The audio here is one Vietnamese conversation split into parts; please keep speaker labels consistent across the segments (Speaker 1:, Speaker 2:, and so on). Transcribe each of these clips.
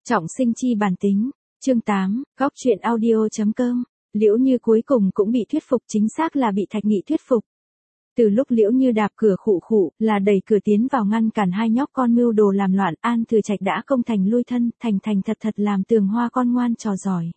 Speaker 1: Trọng sinh chi bản tính. Chương 8, góc truyện audio.com. Liễu Như cuối cùng cũng bị thuyết phục, chính xác là bị Thạch Nghị thuyết phục. Từ lúc Liễu Như đạp cửa khụ khụ, là đẩy cửa tiến vào ngăn cản hai nhóc con mưu đồ làm loạn, An Thừa Trạch đã công thành lui thân, thành thật thật làm Tường Hoa con ngoan trò giỏi.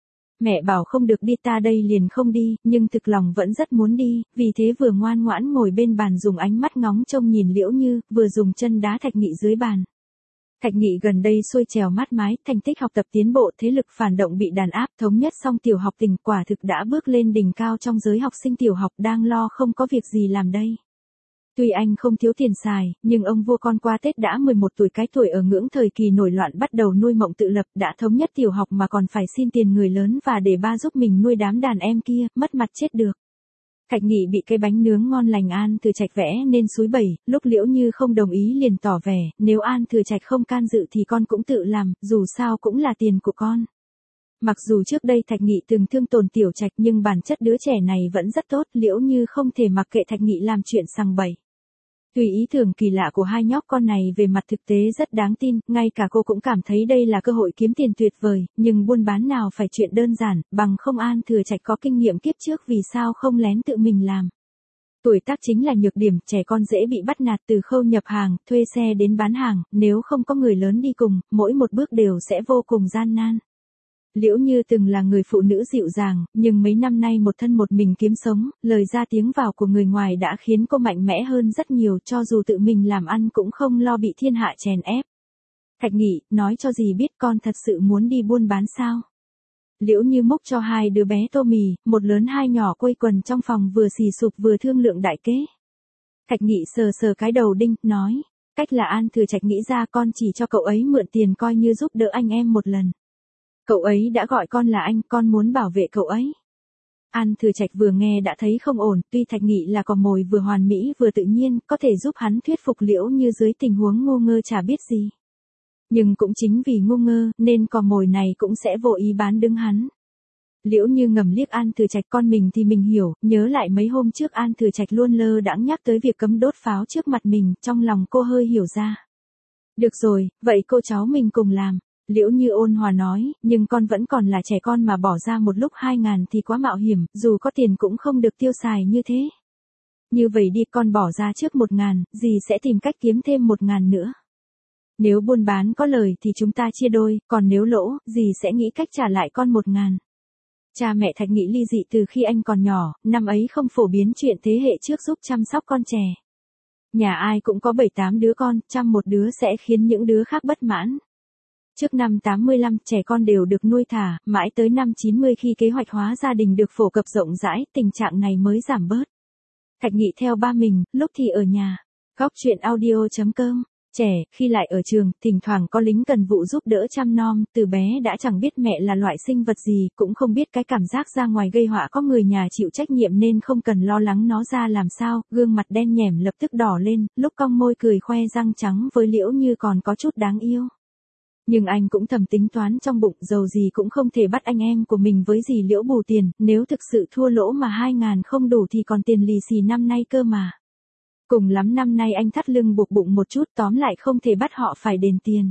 Speaker 1: Mẹ bảo không được đi ta đây liền không đi, nhưng thực lòng vẫn rất muốn đi, vì thế vừa ngoan ngoãn ngồi bên bàn dùng ánh mắt ngóng trông nhìn Liễu Như, vừa dùng chân đá Thạch Nghị dưới bàn. Thạch Nghị gần đây xuôi trèo mát mái, thành tích học tập tiến bộ, thế lực phản động bị đàn áp, thống nhất xong tiểu học tỉnh, quả thực đã bước lên đỉnh cao trong giới học sinh tiểu học, đang lo không có việc gì làm đây. Tuy anh không thiếu tiền xài, nhưng ông vua con qua Tết đã 11 tuổi, cái tuổi ở ngưỡng thời kỳ nổi loạn, bắt đầu nuôi mộng tự lập, đã thống nhất tiểu học mà còn phải xin tiền người lớn và để ba giúp mình nuôi đám đàn em kia, mất mặt chết được. Thạch Nghị bị cái bánh nướng ngon lành An Thừa Trạch vẽ nên xúi bẩy, lúc Liễu Như không đồng ý liền tỏ vẻ, nếu An Thừa Trạch không can dự thì con cũng tự làm, dù sao cũng là tiền của con. Mặc dù trước đây Thạch Nghị từng thương tổn Tiểu Trạch nhưng bản chất đứa trẻ này vẫn rất tốt, Liễu Như không thể mặc kệ Thạch Nghị làm chuyện sằng bậy. Tuy ý tưởng kỳ lạ của hai nhóc con này về mặt thực tế rất đáng tin, ngay cả cô cũng cảm thấy đây là cơ hội kiếm tiền tuyệt vời, nhưng buôn bán nào phải chuyện đơn giản, bằng không An Thừa Trạch có kinh nghiệm kiếp trước vì sao không lén tự mình làm. Tuổi tác chính là nhược điểm, trẻ con dễ bị bắt nạt từ khâu nhập hàng, thuê xe đến bán hàng, nếu không có người lớn đi cùng, mỗi một bước đều sẽ vô cùng gian nan. Liễu Như từng là người phụ nữ dịu dàng, nhưng mấy năm nay một thân một mình kiếm sống, lời ra tiếng vào của người ngoài đã khiến cô mạnh mẽ hơn rất nhiều, cho dù tự mình làm ăn cũng không lo bị thiên hạ chèn ép. Thạch Nghị, nói cho dì biết con thật sự muốn đi buôn bán sao? Liễu Như múc cho hai đứa bé tô mì, một lớn hai nhỏ quây quần trong phòng vừa xì sụp vừa thương lượng đại kế. Thạch Nghị sờ sờ cái đầu đinh, nói, cách là An Thừa Trạch nghĩ ra, con chỉ cho cậu ấy mượn tiền coi như giúp đỡ anh em một lần. Cậu ấy đã gọi con là anh, con muốn bảo vệ cậu ấy. An Thừa Trạch vừa nghe đã thấy không ổn, tuy Thạch Nghị là cò mồi vừa hoàn mỹ vừa tự nhiên, có thể giúp hắn thuyết phục Liễu Như dưới tình huống ngu ngơ chả biết gì. Nhưng cũng chính vì ngu ngơ, nên cò mồi này cũng sẽ vô ý bán đứng hắn. Liễu Như ngầm liếc An Thừa Trạch, con mình thì mình hiểu, nhớ lại mấy hôm trước An Thừa Trạch luôn lơ đãng nhắc tới việc cấm đốt pháo trước mặt mình, trong lòng cô hơi hiểu ra. Được rồi, vậy cô cháu mình cùng làm. Liễu Như ôn hòa nói, nhưng con vẫn còn là trẻ con mà bỏ ra một lúc 2.000 thì quá mạo hiểm, dù có tiền cũng không được tiêu xài như thế. Như vậy đi, con bỏ ra trước 1.000, dì sẽ tìm cách kiếm thêm 1.000 nữa. Nếu buôn bán có lời thì chúng ta chia đôi, còn nếu lỗ, dì sẽ nghĩ cách trả lại con 1.000. Cha mẹ Thạch Nghị ly dị từ khi anh còn nhỏ, năm ấy không phổ biến chuyện thế hệ trước giúp chăm sóc con trẻ. Nhà ai cũng có 7-8 đứa con, chăm một đứa sẽ khiến những đứa khác bất mãn. Trước năm 85, trẻ con đều được nuôi thả, mãi tới năm 90 khi kế hoạch hóa gia đình được phổ cập rộng rãi, tình trạng này mới giảm bớt. Thạch Nghị theo ba mình, lúc thì ở nhà. Góc truyện audio.com. Trẻ, khi lại ở trường, thỉnh thoảng có lính cần vụ giúp đỡ chăm nom, từ bé đã chẳng biết mẹ là loại sinh vật gì, cũng không biết cái cảm giác ra ngoài gây họa có người nhà chịu trách nhiệm nên không cần lo lắng nó ra làm sao, gương mặt đen nhẻm lập tức đỏ lên, lúc cong môi cười khoe răng trắng với Liễu Như còn có chút đáng yêu. Nhưng anh cũng thầm tính toán trong bụng, dầu gì cũng không thể bắt anh em của mình với dì Liễu bù tiền, nếu thực sự thua lỗ mà 2.000 không đủ thì còn tiền lì xì năm nay cơ mà. Cùng lắm năm nay anh thắt lưng buộc bụng một chút, tóm lại không thể bắt họ phải đền tiền.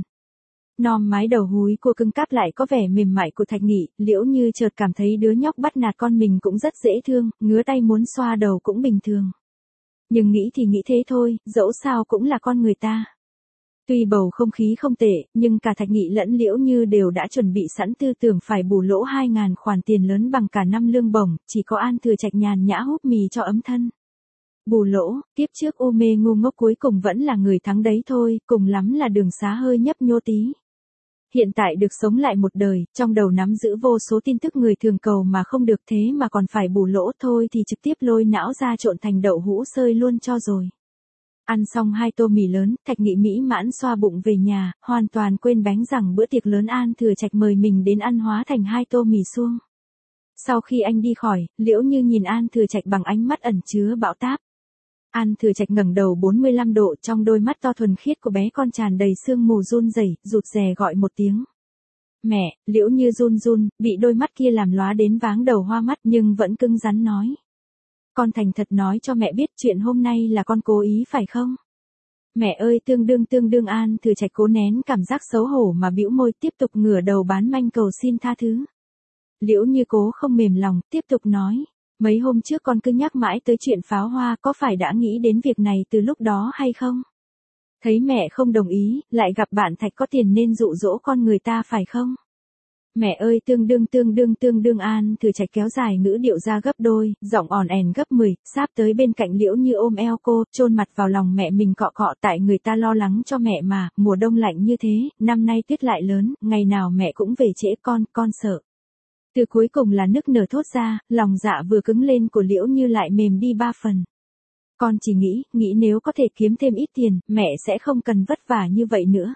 Speaker 1: Nom mái đầu húi cua cưng cáp lại có vẻ mềm mại của Thạch Nghị, Liễu Như chợt cảm thấy đứa nhóc bắt nạt con mình cũng rất dễ thương, ngứa tay muốn xoa đầu cũng bình thường. Nhưng nghĩ thì nghĩ thế thôi, dẫu sao cũng là con người ta. Tuy bầu không khí không tệ, nhưng cả Thạch Nghị lẫn Liễu Như đều đã chuẩn bị sẵn tư tưởng phải bù lỗ 2.000 khoản tiền lớn bằng cả năm lương bổng, chỉ có An Thừa Trạch nhàn nhã húp mì cho ấm thân. Bù lỗ, tiếp trước u mê ngu ngốc cuối cùng vẫn là người thắng đấy thôi, cùng lắm là đường xá hơi nhấp nhô tí. Hiện tại được sống lại một đời, trong đầu nắm giữ vô số tin tức người thường cầu mà không được, thế mà còn phải bù lỗ thôi thì trực tiếp lôi não ra trộn thành đậu hũ sơi luôn cho rồi. Ăn xong 2 tô mì lớn, Thạch Nghị mỹ mãn xoa bụng về nhà, hoàn toàn quên bén rằng bữa tiệc lớn An Thừa Trạch mời mình đến ăn hóa thành 2 tô mì suông. Sau khi anh đi khỏi, Liễu Như nhìn An Thừa Trạch bằng ánh mắt ẩn chứa bão táp. An Thừa Trạch ngẩng đầu 45 độ, trong đôi mắt to thuần khiết của bé con tràn đầy sương mù run rẩy, rụt rè gọi một tiếng. Mẹ. Liễu Như run run, bị đôi mắt kia làm lóa đến váng đầu hoa mắt nhưng vẫn cứng rắn nói. Con thành thật nói cho mẹ biết chuyện hôm nay là con cố ý phải không? Mẹ ơi tương đương An Thừa Trạch cố nén cảm giác xấu hổ mà bĩu môi tiếp tục ngửa đầu bán manh cầu xin tha thứ. Liễu Như cố không mềm lòng, tiếp tục nói. Mấy hôm trước con cứ nhắc mãi tới chuyện pháo hoa, có phải đã nghĩ đến việc này từ lúc đó hay không? Thấy mẹ không đồng ý, lại gặp bạn Thạch có tiền nên dụ dỗ con người ta phải không? Mẹ ơi tương đương An Thừa Trạch kéo dài ngữ điệu ra gấp đôi, giọng ỏn ẻn gấp 10, sáp tới bên cạnh Liễu Như ôm eo cô, chôn mặt vào lòng mẹ mình cọ cọ, tại người ta lo lắng cho mẹ mà, mùa đông lạnh như thế, năm nay tuyết lại lớn, ngày nào mẹ cũng về trễ con sợ. Từ cuối cùng là nức nở thốt ra, lòng dạ vừa cứng lên của Liễu Như lại mềm đi 3 phần. Con chỉ nghĩ nếu có thể kiếm thêm ít tiền, mẹ sẽ không cần vất vả như vậy nữa.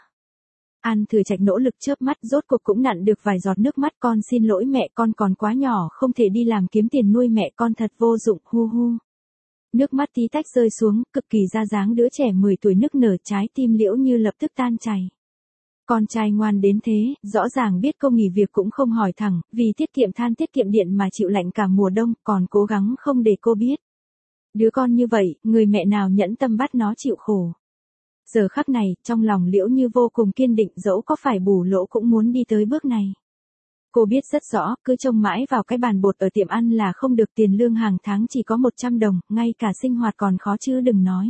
Speaker 1: An Thừa Trạch nỗ lực chớp mắt, rốt cuộc cũng nặn được vài giọt nước mắt. Con xin lỗi mẹ, con còn quá nhỏ không thể đi làm kiếm tiền nuôi mẹ, con thật vô dụng, hu hu. Nước mắt tí tách rơi xuống, cực kỳ ra dáng đứa trẻ 10 tuổi nức nở, trái tim Liễu Như lập tức tan chảy. Con trai ngoan đến thế, rõ ràng biết cô nghỉ việc cũng không hỏi thẳng, vì tiết kiệm than tiết kiệm điện mà chịu lạnh cả mùa đông, còn cố gắng không để cô biết. Đứa con như vậy, người mẹ nào nhẫn tâm bắt nó chịu khổ. Giờ khắc này, trong lòng Liễu Như vô cùng kiên định, dẫu có phải bù lỗ cũng muốn đi tới bước này. Cô biết rất rõ, cứ trông mãi vào cái bàn bột ở tiệm ăn là không được, tiền lương hàng tháng chỉ có 100 đồng, ngay cả sinh hoạt còn khó chứ đừng nói.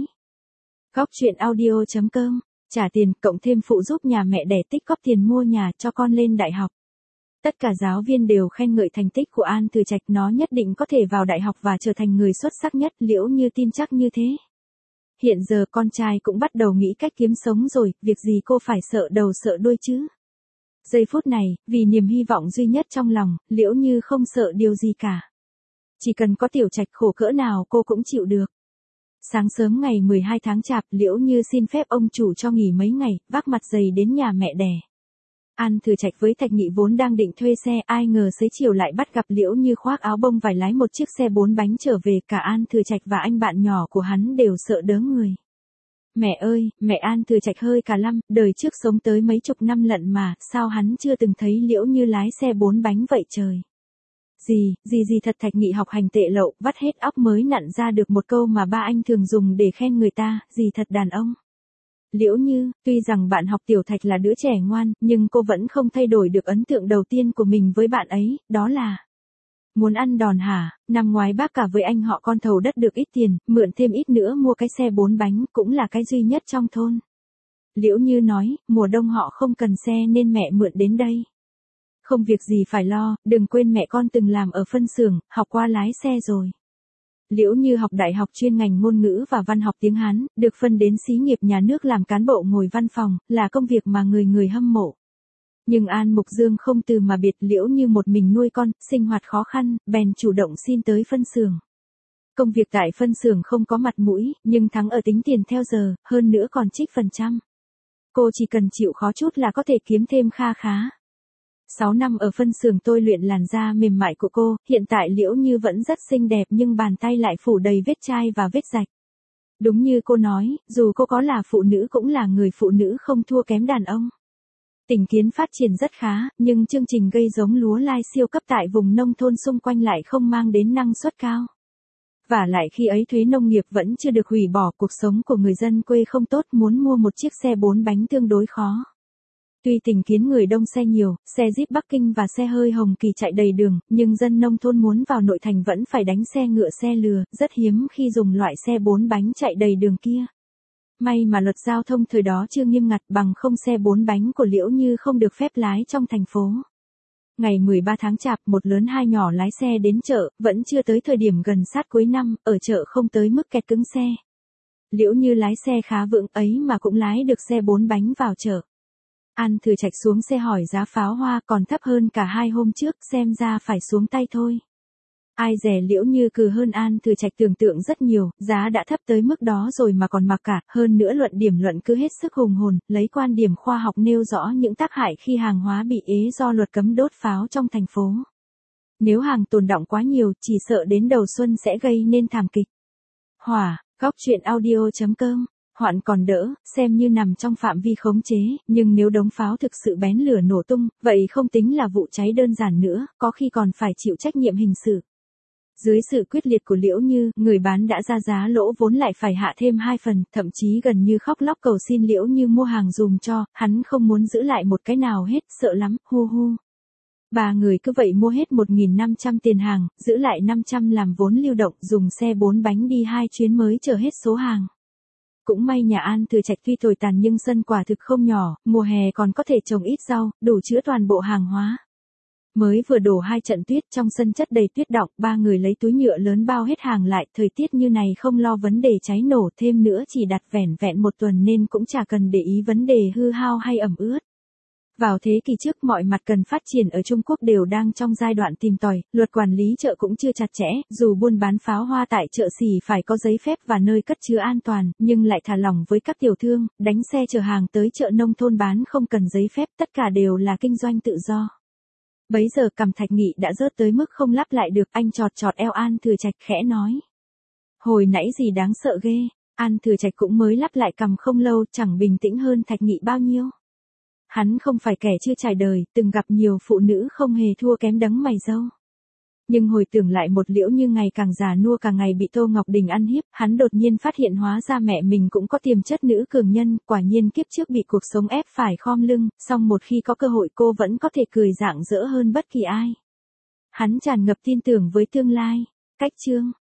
Speaker 1: Góc truyện audio.com, trả tiền, cộng thêm phụ giúp nhà mẹ đẻ tích góp tiền mua nhà cho con lên đại học. Tất cả giáo viên đều khen ngợi thành tích của An Thừa Trạch, nó nhất định có thể vào đại học và trở thành người xuất sắc nhất, Liễu Như tin chắc như thế. Hiện giờ con trai cũng bắt đầu nghĩ cách kiếm sống rồi, việc gì cô phải sợ đầu sợ đuôi chứ. Giây phút này, vì niềm hy vọng duy nhất trong lòng, Liễu Như không sợ điều gì cả. Chỉ cần có Tiểu Trạch khổ cỡ nào cô cũng chịu được. Sáng sớm ngày 12 tháng Chạp, Liễu Như xin phép ông chủ cho nghỉ mấy ngày, vác mặt dày đến nhà mẹ đẻ. An Thừa Trạch với Thạch Nghị vốn đang định thuê xe, ai ngờ xế chiều lại bắt gặp Liễu Như khoác áo bông vải lái một chiếc xe 4 bánh trở về, cả An Thừa Trạch và anh bạn nhỏ của hắn đều sợ đớ người. Mẹ ơi, mẹ, An Thừa Trạch hơi cả lăm, đời trước sống tới mấy chục năm lận mà, sao hắn chưa từng thấy Liễu Như lái xe 4 bánh vậy trời. Gì thật. Thạch Nghị học hành tệ lậu, vắt hết óc mới nặn ra được một câu mà ba anh thường dùng để khen người ta, gì thật đàn ông. Liễu Như, tuy rằng bạn học Tiểu Thạch là đứa trẻ ngoan, nhưng cô vẫn không thay đổi được ấn tượng đầu tiên của mình với bạn ấy, đó là muốn ăn đòn hả. Năm ngoái bác cả với anh họ con thầu đất được ít tiền, mượn thêm ít nữa mua cái xe 4 bánh, cũng là cái duy nhất trong thôn. Liễu Như nói, mùa đông họ không cần xe nên mẹ mượn đến đây. Không việc gì phải lo, đừng quên mẹ con từng làm ở phân xưởng, học qua lái xe rồi. Liễu Như học đại học chuyên ngành ngôn ngữ và văn học tiếng Hán, được phân đến xí nghiệp nhà nước làm cán bộ ngồi văn phòng, là công việc mà người hâm mộ. Nhưng An Mục Dương không từ mà biệt, Liễu Như một mình nuôi con, sinh hoạt khó khăn, bèn chủ động xin tới phân xưởng. Công việc tại phân xưởng không có mặt mũi, nhưng thắng ở tính tiền theo giờ, hơn nữa còn trích phần trăm. Cô chỉ cần chịu khó chút là có thể kiếm thêm kha khá. 6 năm ở phân xưởng tôi luyện làn da mềm mại của cô, hiện tại Liễu Như vẫn rất xinh đẹp nhưng bàn tay lại phủ đầy vết chai và vết rạch. Đúng như cô nói, dù cô có là phụ nữ cũng là người phụ nữ không thua kém đàn ông. Tỉnh Kiến phát triển rất khá, nhưng chương trình gây giống lúa lai siêu cấp tại vùng nông thôn xung quanh lại không mang đến năng suất cao. Và lại khi ấy thuế nông nghiệp vẫn chưa được hủy bỏ, cuộc sống của người dân quê không tốt, muốn mua một chiếc xe 4 bánh tương đối khó. Tuy Tỉnh Kiến người đông xe nhiều, xe Jeep Bắc Kinh và xe hơi Hồng Kỳ chạy đầy đường, nhưng dân nông thôn muốn vào nội thành vẫn phải đánh xe ngựa xe lừa, rất hiếm khi dùng loại xe 4 bánh chạy đầy đường kia. May mà luật giao thông thời đó chưa nghiêm ngặt, bằng không xe 4 bánh của Liễu Như không được phép lái trong thành phố. Ngày 13 tháng Chạp, một lớn hai nhỏ lái xe đến chợ, vẫn chưa tới thời điểm gần sát cuối năm, ở chợ không tới mức kẹt cứng xe. Liễu Như lái xe khá vững ấy mà cũng lái được xe 4 bánh vào chợ. An Thừa Trạch xuống xe hỏi giá pháo hoa còn thấp hơn cả 2 hôm trước, xem ra phải xuống tay thôi. Ai dè Liễu Như cừ hơn An Thừa Trạch tưởng tượng rất nhiều, giá đã thấp tới mức đó rồi mà còn mặc cả, hơn nữa luận điểm luận cứ hết sức hùng hồn, lấy quan điểm khoa học nêu rõ những tác hại khi hàng hóa bị ế do luật cấm đốt pháo trong thành phố. Nếu hàng tồn đọng quá nhiều, chỉ sợ đến đầu xuân sẽ gây nên thảm kịch. Góc truyện audio.com, hoạn còn đỡ, xem như nằm trong phạm vi khống chế, nhưng nếu đống pháo thực sự bén lửa nổ tung, vậy không tính là vụ cháy đơn giản nữa, có khi còn phải chịu trách nhiệm hình sự. Dưới sự quyết liệt của Liễu Như, người bán đã ra giá lỗ vốn lại phải hạ thêm 2 phần, thậm chí gần như khóc lóc cầu xin Liễu Như mua hàng dùm cho, hắn không muốn giữ lại một cái nào hết, sợ lắm, hu hu. Ba người cứ vậy mua hết 1.500 tiền hàng, giữ lại 500 làm vốn lưu động, dùng xe 4 bánh đi 2 chuyến mới chở hết số hàng. Cũng may nhà An Thừa Trạch tuy tồi tàn nhưng sân quả thực không nhỏ, mùa hè còn có thể trồng ít rau, đủ chứa toàn bộ hàng hóa. Mới vừa đổ 2 trận tuyết, trong sân chất đầy tuyết đọng, ba người lấy túi nhựa lớn bao hết hàng lại, thời tiết như này không lo vấn đề cháy nổ, thêm nữa chỉ đặt vẻn vẹn 1 tuần nên cũng chả cần để ý vấn đề hư hao hay ẩm ướt. Vào thế kỷ trước mọi mặt cần phát triển ở Trung Quốc đều đang trong giai đoạn tìm tòi, luật quản lý chợ cũng chưa chặt chẽ, dù buôn bán pháo hoa tại chợ xỉ phải có giấy phép và nơi cất chứa an toàn, nhưng lại thả lỏng với các tiểu thương, đánh xe chở hàng tới chợ nông thôn bán không cần giấy phép, tất cả đều là kinh doanh tự do. Bấy giờ cằm Thạch Nghị đã rớt tới mức không lắp lại được, anh chọt chọt eo An Thừa Trạch khẽ nói. Hồi nãy gì đáng sợ ghê, An Thừa Trạch cũng mới lắp lại cằm không lâu, chẳng bình tĩnh hơn Thạch Nghị bao nhiêu. Hắn không phải kẻ chưa trải đời, từng gặp nhiều phụ nữ không hề thua kém đấng mày râu. Nhưng hồi tưởng lại một Liễu Như ngày càng già nua càng ngày bị Tô Ngọc Đình ăn hiếp, hắn đột nhiên phát hiện hóa ra mẹ mình cũng có tiềm chất nữ cường nhân, quả nhiên kiếp trước bị cuộc sống ép phải khom lưng, song một khi có cơ hội cô vẫn có thể cười rạng rỡ hơn bất kỳ ai. Hắn tràn ngập tin tưởng với tương lai. Cách chương